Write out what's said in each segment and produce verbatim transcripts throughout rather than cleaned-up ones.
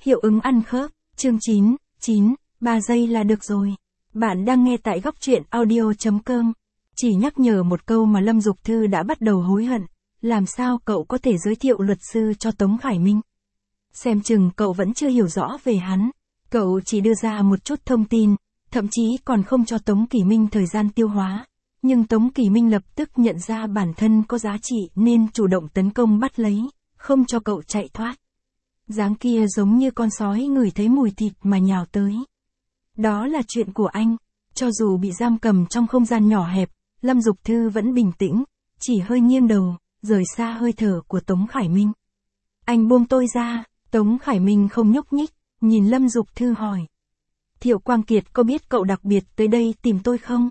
Hiệu ứng ăn khớp, chương chín, chín, ba giây là được rồi. Bạn đang nghe tại góc truyện audio.com. Chỉ nhắc nhở một câu mà Lâm Dục Thư đã bắt đầu hối hận. Làm sao cậu có thể giới thiệu luật sư cho Tống Khải Minh? Xem chừng cậu vẫn chưa hiểu rõ về hắn. Cậu chỉ đưa ra một chút thông tin, thậm chí còn không cho Tống Kỷ Minh thời gian tiêu hóa. Nhưng Tống Kỷ Minh lập tức nhận ra bản thân có giá trị nên chủ động tấn công bắt lấy, không cho cậu chạy thoát. Dáng kia giống như con sói ngửi thấy mùi thịt mà nhào tới. Đó là chuyện của anh. Cho dù bị giam cầm trong không gian nhỏ hẹp, Lâm Dục Thư vẫn bình tĩnh, chỉ hơi nghiêng đầu, rời xa hơi thở của Tống Khải Minh. Anh buông tôi ra. Tống Khải Minh không nhúc nhích, nhìn Lâm Dục Thư hỏi. Thiệu Quang Kiệt có biết cậu đặc biệt tới đây tìm tôi không?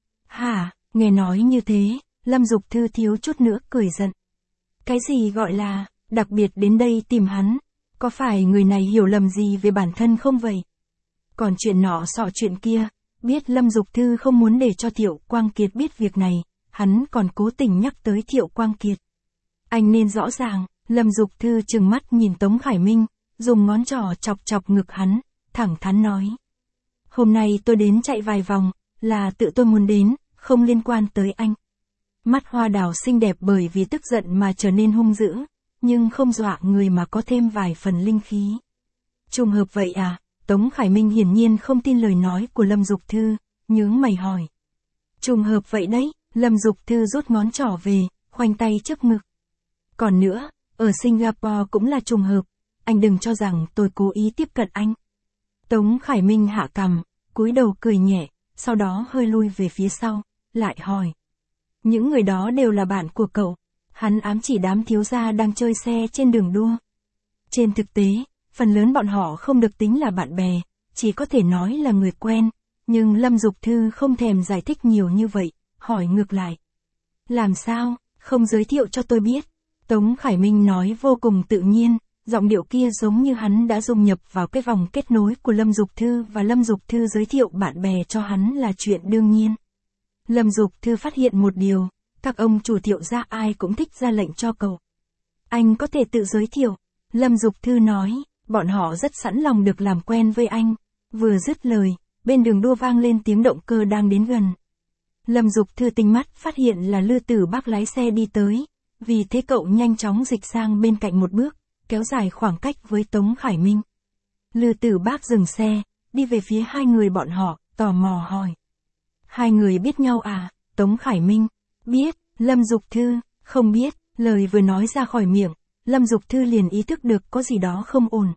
Hả, nghe nói như thế, Lâm Dục Thư thiếu chút nữa cười giận. Cái gì gọi là, đặc biệt đến đây tìm hắn? Có phải người này hiểu lầm gì về bản thân không vậy? Còn chuyện nọ sọ chuyện kia, biết Lâm Dục Thư không muốn để cho Thiệu Quang Kiệt biết việc này, hắn còn cố tình nhắc tới Thiệu Quang Kiệt. Anh nên rõ ràng. Lâm Dục Thư trừng mắt nhìn Tống Khải Minh, dùng ngón trỏ chọc chọc ngực hắn, thẳng thắn nói. Hôm nay tôi đến chạy vài vòng, là tự tôi muốn đến, không liên quan tới anh. Mắt hoa đào xinh đẹp bởi vì tức giận mà trở nên hung dữ, nhưng không dọa người mà có thêm vài phần linh khí. Trùng hợp vậy à? Tống Khải Minh hiển nhiên không tin lời nói của Lâm Dục Thư, nhướng mày hỏi. Trùng hợp vậy đấy, Lâm Dục Thư rút ngón trỏ về, khoanh tay trước ngực. Còn nữa, ở Singapore cũng là trùng hợp, anh đừng cho rằng tôi cố ý tiếp cận anh. Tống Khải Minh hạ cằm, cúi đầu cười nhẹ, sau đó hơi lui về phía sau, lại hỏi. Những người đó đều là bạn của cậu, hắn ám chỉ đám thiếu gia đang chơi xe trên đường đua. Trên thực tế, phần lớn bọn họ không được tính là bạn bè, chỉ có thể nói là người quen, nhưng Lâm Dục Thư không thèm giải thích nhiều như vậy, hỏi ngược lại. Làm sao, không giới thiệu cho tôi biết? Tống Khải Minh nói vô cùng tự nhiên, giọng điệu kia giống như hắn đã dung nhập vào cái vòng kết nối của Lâm Dục Thư và Lâm Dục Thư giới thiệu bạn bè cho hắn là chuyện đương nhiên. Lâm Dục Thư phát hiện một điều, các ông chủ Thiệu gia ai cũng thích ra lệnh cho cậu. Anh có thể tự giới thiệu, Lâm Dục Thư nói, bọn họ rất sẵn lòng được làm quen với anh. Vừa dứt lời, bên đường đua vang lên tiếng động cơ đang đến gần. Lâm Dục Thư tinh mắt phát hiện là Lư Tử Bác lái xe đi tới. Vì thế cậu nhanh chóng dịch sang bên cạnh một bước, kéo dài khoảng cách với Tống Khải Minh. Lư Tử Bác dừng xe, đi về phía hai người bọn họ, tò mò hỏi. Hai người biết nhau à? Tống Khải Minh. Biết. Lâm Dục Thư. Không biết. Lời vừa nói ra khỏi miệng, Lâm Dục Thư liền ý thức được có gì đó không ổn.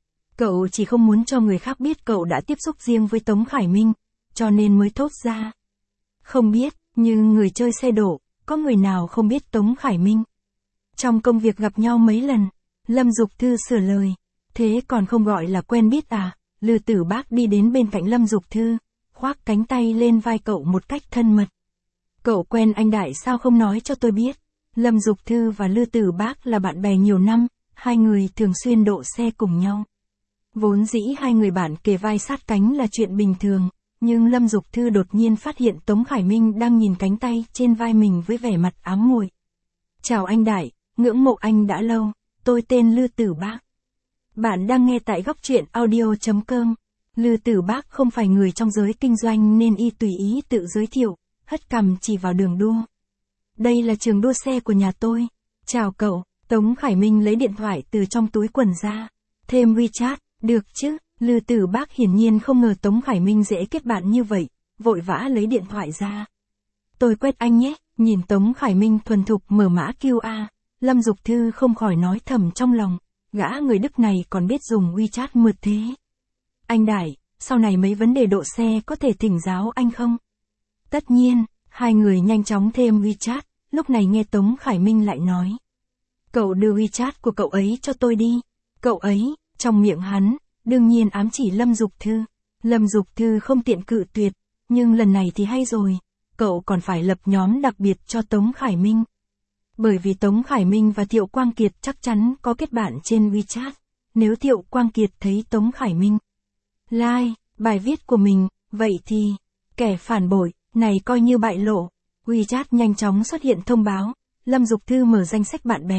Cậu chỉ không muốn cho người khác biết cậu đã tiếp xúc riêng với Tống Khải Minh, cho nên mới thốt ra. Không biết, nhưng người chơi xe đổ. Có người nào không biết Tống Khải Minh? Trong công việc gặp nhau mấy lần, Lâm Dục Thư sửa lời. Thế còn không gọi là quen biết à? Lư Tử Bác đi đến bên cạnh Lâm Dục Thư, khoác cánh tay lên vai cậu một cách thân mật. Cậu quen anh Đại sao không nói cho tôi biết? Lâm Dục Thư và Lư Tử Bác là bạn bè nhiều năm, hai người thường xuyên độ xe cùng nhau. Vốn dĩ hai người bạn kề vai sát cánh là chuyện bình thường. Nhưng Lâm Dục Thư đột nhiên phát hiện Tống Khải Minh đang nhìn cánh tay trên vai mình với vẻ mặt ám muội. Chào anh Đại, ngưỡng mộ anh đã lâu, tôi tên Lư Tử Bác. Bạn đang nghe tại góc truyện audio.com. Lư Tử Bác không phải người trong giới kinh doanh nên y tùy ý tự giới thiệu, hất cằm chỉ vào đường đua. Đây là trường đua xe của nhà tôi. Chào cậu. Tống Khải Minh lấy điện thoại từ trong túi quần ra. Thêm WeChat, được chứ? Lư Tử Bác hiển nhiên không ngờ Tống Khải Minh dễ kết bạn như vậy, vội vã lấy điện thoại ra. Tôi quét anh nhé, nhìn Tống Khải Minh thuần thục mở mã quy rờ, Lâm Dục Thư không khỏi nói thầm trong lòng, gã người Đức này còn biết dùng WeChat mượt thế. Anh Đại, sau này mấy vấn đề độ xe có thể thỉnh giáo anh không? Tất nhiên, hai người nhanh chóng thêm WeChat, lúc này nghe Tống Khải Minh lại nói. Cậu đưa WeChat của cậu ấy cho tôi đi. Cậu ấy, trong miệng hắn. Đương nhiên ám chỉ Lâm Dục Thư. Lâm Dục Thư không tiện cự tuyệt, nhưng lần này thì hay rồi, cậu còn phải lập nhóm đặc biệt cho Tống Khải Minh. Bởi vì Tống Khải Minh và Thiệu Quang Kiệt chắc chắn có kết bạn trên WeChat. Nếu Thiệu Quang Kiệt thấy Tống Khải Minh like bài viết của mình, vậy thì kẻ phản bội này coi như bại lộ. WeChat nhanh chóng xuất hiện thông báo, Lâm Dục Thư mở danh sách bạn bè,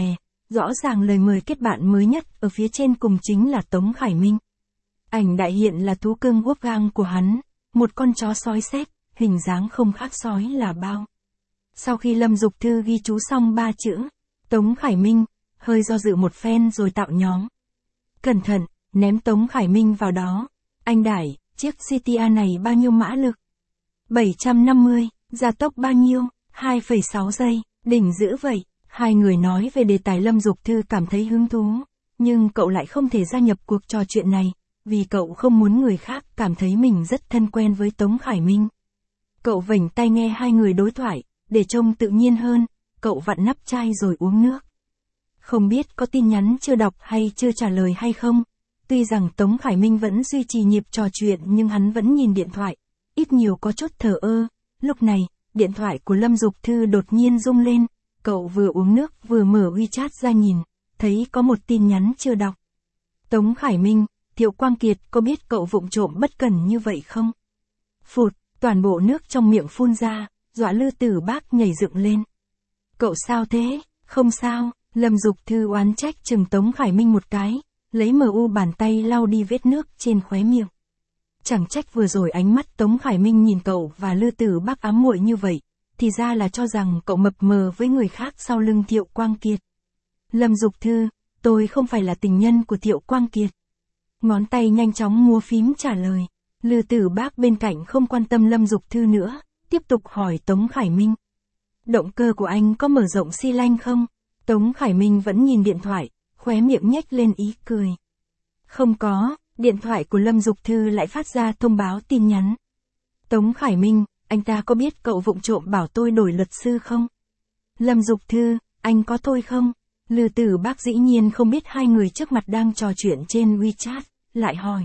rõ ràng lời mời kết bạn mới nhất ở phía trên cùng chính là Tống Khải Minh. Ảnh đại hiện là thú cưng Wolfgang của hắn, một con chó sói xếp, hình dáng không khác sói là bao. Sau khi Lâm Dục Thư ghi chú xong ba chữ, Tống Khải Minh, hơi do dự một phen rồi tạo nhóm. Cẩn thận, ném Tống Khải Minh vào đó. Anh Đại, chiếc xê tê a này bao nhiêu mã lực? bảy trăm năm mươi, gia tốc bao nhiêu? hai phẩy sáu giây, đỉnh dữ vậy. Hai người nói về đề tài Lâm Dục Thư cảm thấy hứng thú, nhưng cậu lại không thể gia nhập cuộc trò chuyện này, vì cậu không muốn người khác cảm thấy mình rất thân quen với Tống Khải Minh. Cậu vểnh tai nghe hai người đối thoại, để trông tự nhiên hơn, cậu vặn nắp chai rồi uống nước. Không biết có tin nhắn chưa đọc hay chưa trả lời hay không, tuy rằng Tống Khải Minh vẫn duy trì nhịp trò chuyện nhưng hắn vẫn nhìn điện thoại, ít nhiều có chút thờ ơ. Lúc này, điện thoại của Lâm Dục Thư đột nhiên rung lên, cậu vừa uống nước vừa mở WeChat ra nhìn, thấy có một tin nhắn chưa đọc. Tống Khải Minh, Thiệu Quang Kiệt có biết cậu vụng trộm bất cẩn như vậy không? Phụt, toàn bộ nước trong miệng phun ra, dọa Lư Tử Bác nhảy dựng lên. Cậu sao thế? Không sao, Lâm Dục Thư oán trách chừng Tống Khải Minh một cái, lấy mờ u bàn tay lau đi vết nước trên khóe miệng. Chẳng trách vừa rồi ánh mắt Tống Khải Minh nhìn cậu và Lư Tử Bác ám muội như vậy, thì ra là cho rằng cậu mập mờ với người khác sau lưng Thiệu Quang Kiệt. Lâm Dục Thư, tôi không phải là tình nhân của Thiệu Quang Kiệt. Ngón tay nhanh chóng múa phím trả lời. Lư Tử Bác bên cạnh không quan tâm Lâm Dục Thư nữa, tiếp tục hỏi Tống Khải Minh. Động cơ của anh có mở rộng xi lanh không? Tống Khải Minh vẫn nhìn điện thoại, khóe miệng nhếch lên ý cười. Không có, điện thoại của Lâm Dục Thư lại phát ra thông báo tin nhắn. Tống Khải Minh, anh ta có biết cậu vụng trộm bảo tôi đổi luật sư không? Lâm Dục Thư, anh có tôi không? Lư Tử Bác dĩ nhiên không biết hai người trước mặt đang trò chuyện trên WeChat, lại hỏi.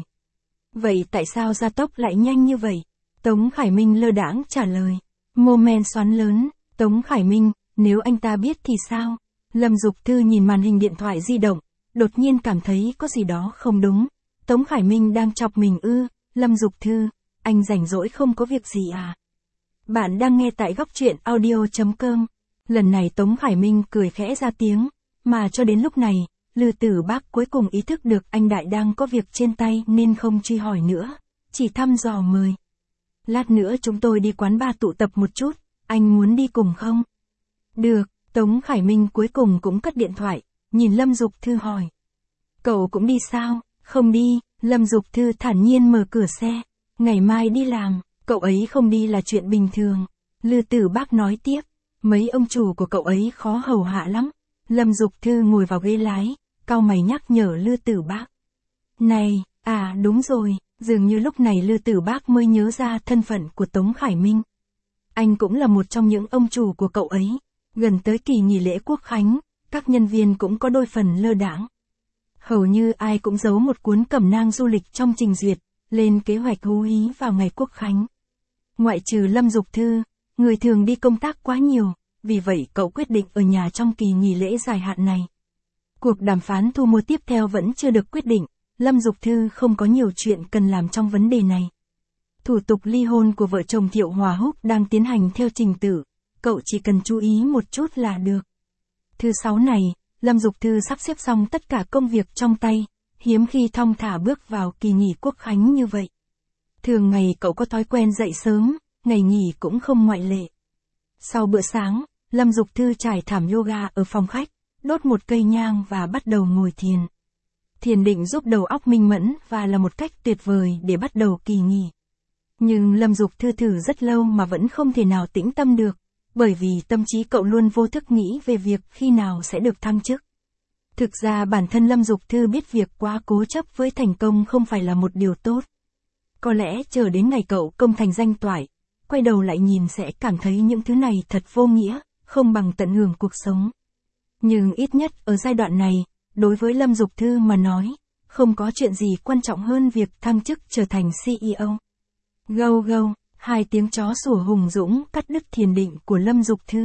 Vậy tại sao gia tốc lại nhanh như vậy? Tống Khải Minh lơ đãng trả lời. Mô men xoắn lớn, Tống Khải Minh, nếu anh ta biết thì sao? Lâm Dục Thư nhìn màn hình điện thoại di động, đột nhiên cảm thấy có gì đó không đúng. Tống Khải Minh đang chọc mình ư? Lâm Dục Thư, anh rảnh rỗi không có việc gì à? Bạn đang nghe tại góc truyện audio chấm com. Lần này Tống Khải Minh cười khẽ ra tiếng, mà cho đến lúc này, Lư Tử Bác cuối cùng ý thức được anh Đại đang có việc trên tay nên không truy hỏi nữa, chỉ thăm dò mời. Lát nữa chúng tôi đi quán bar tụ tập một chút, anh muốn đi cùng không? Được, Tống Khải Minh cuối cùng cũng cất điện thoại, nhìn Lâm Dục Thư hỏi. Cậu cũng đi sao? Không đi, Lâm Dục Thư thản nhiên mở cửa xe. Ngày mai đi làm, cậu ấy không đi là chuyện bình thường. Lư Tử Bác nói tiếp, mấy ông chủ của cậu ấy khó hầu hạ lắm. Lâm Dục Thư ngồi vào ghế lái, cau mày nhắc nhở Lư Tử Bác. Này, à đúng rồi, dường như lúc này Lư Tử Bác mới nhớ ra thân phận của Tống Khải Minh. Anh cũng là một trong những ông chủ của cậu ấy. Gần tới kỳ nghỉ lễ Quốc Khánh, các nhân viên cũng có đôi phần lơ đãng. Hầu như ai cũng giấu một cuốn cẩm nang du lịch trong trình duyệt, lên kế hoạch hú hí vào ngày Quốc Khánh. Ngoại trừ Lâm Dục Thư, người thường đi công tác quá nhiều, vì vậy cậu quyết định ở nhà trong kỳ nghỉ lễ dài hạn này. Cuộc đàm phán thu mua tiếp theo vẫn chưa được quyết định, Lâm Dục Thư không có nhiều chuyện cần làm trong vấn đề này. Thủ tục ly hôn của vợ chồng Thiệu Hòa Húc đang tiến hành theo trình tự, cậu chỉ cần chú ý một chút là được. Thứ sáu này, Lâm Dục Thư sắp xếp xong tất cả công việc trong tay, hiếm khi thong thả bước vào kỳ nghỉ Quốc Khánh như vậy. Thường ngày cậu có thói quen dậy sớm, ngày nghỉ cũng không ngoại lệ. Sau bữa sáng, Lâm Dục Thư trải thảm yoga ở phòng khách, đốt một cây nhang và bắt đầu ngồi thiền. Thiền định giúp đầu óc minh mẫn và là một cách tuyệt vời để bắt đầu kỳ nghỉ. Nhưng Lâm Dục Thư thử rất lâu mà vẫn không thể nào tĩnh tâm được, bởi vì tâm trí cậu luôn vô thức nghĩ về việc khi nào sẽ được thăng chức. Thực ra bản thân Lâm Dục Thư biết việc quá cố chấp với thành công không phải là một điều tốt. Có lẽ chờ đến ngày cậu công thành danh toại, quay đầu lại nhìn sẽ cảm thấy những thứ này thật vô nghĩa, không bằng tận hưởng cuộc sống. Nhưng ít nhất ở giai đoạn này, đối với Lâm Dục Thư mà nói, không có chuyện gì quan trọng hơn việc thăng chức trở thành xê e ô. Gâu gâu, hai tiếng chó sủa hùng dũng cắt đứt thiền định của Lâm Dục Thư.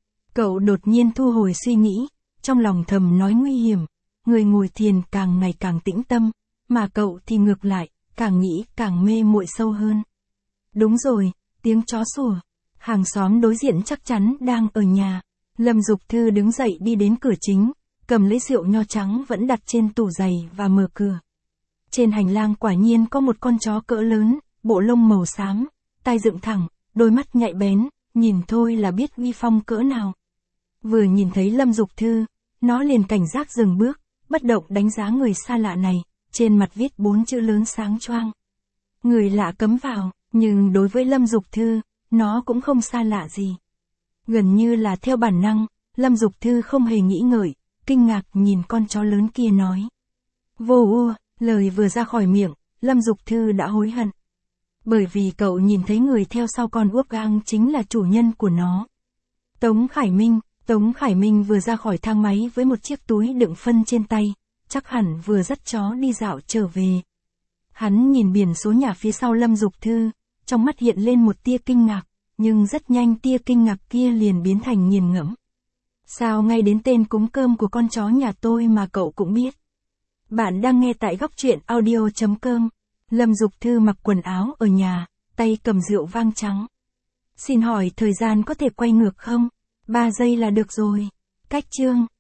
Cậu đột nhiên thu hồi suy nghĩ, trong lòng thầm nói nguy hiểm, người ngồi thiền càng ngày càng tĩnh tâm, mà cậu thì ngược lại, càng nghĩ càng mê muội sâu hơn. Đúng rồi, tiếng chó sủa, hàng xóm đối diện chắc chắn đang ở nhà. Lâm Dục Thư đứng dậy đi đến cửa chính, cầm lấy rượu nho trắng vẫn đặt trên tủ giày và mở cửa. Trên hành lang quả nhiên có một con chó cỡ lớn, bộ lông màu xám, tai dựng thẳng, đôi mắt nhạy bén, nhìn thôi là biết uy phong cỡ nào. Vừa nhìn thấy Lâm Dục Thư, nó liền cảnh giác dừng bước, bất động đánh giá người xa lạ này, trên mặt viết bốn chữ lớn sáng choang. Người lạ cấm vào, nhưng đối với Lâm Dục Thư, nó cũng không xa lạ gì. Gần như là theo bản năng, Lâm Dục Thư không hề nghĩ ngợi, kinh ngạc nhìn con chó lớn kia nói. Vô ua, lời vừa ra khỏi miệng, Lâm Dục Thư đã hối hận. Bởi vì cậu nhìn thấy người theo sau con úp gang chính là chủ nhân của nó. Tống Khải Minh, Tống Khải Minh vừa ra khỏi thang máy với một chiếc túi đựng phân trên tay, chắc hẳn vừa dắt chó đi dạo trở về. Hắn nhìn biển số nhà phía sau Lâm Dục Thư, trong mắt hiện lên một tia kinh ngạc, nhưng rất nhanh tia kinh ngạc kia liền biến thành nghiền ngẫm. Sao ngay đến tên cúng cơm của con chó nhà tôi mà cậu cũng biết? Bạn đang nghe tại góc truyện audio chấm com. Lâm Dục Thư mặc quần áo ở nhà, tay cầm rượu vang trắng. Xin hỏi thời gian có thể quay ngược không? ba giây là được rồi. Cách chương.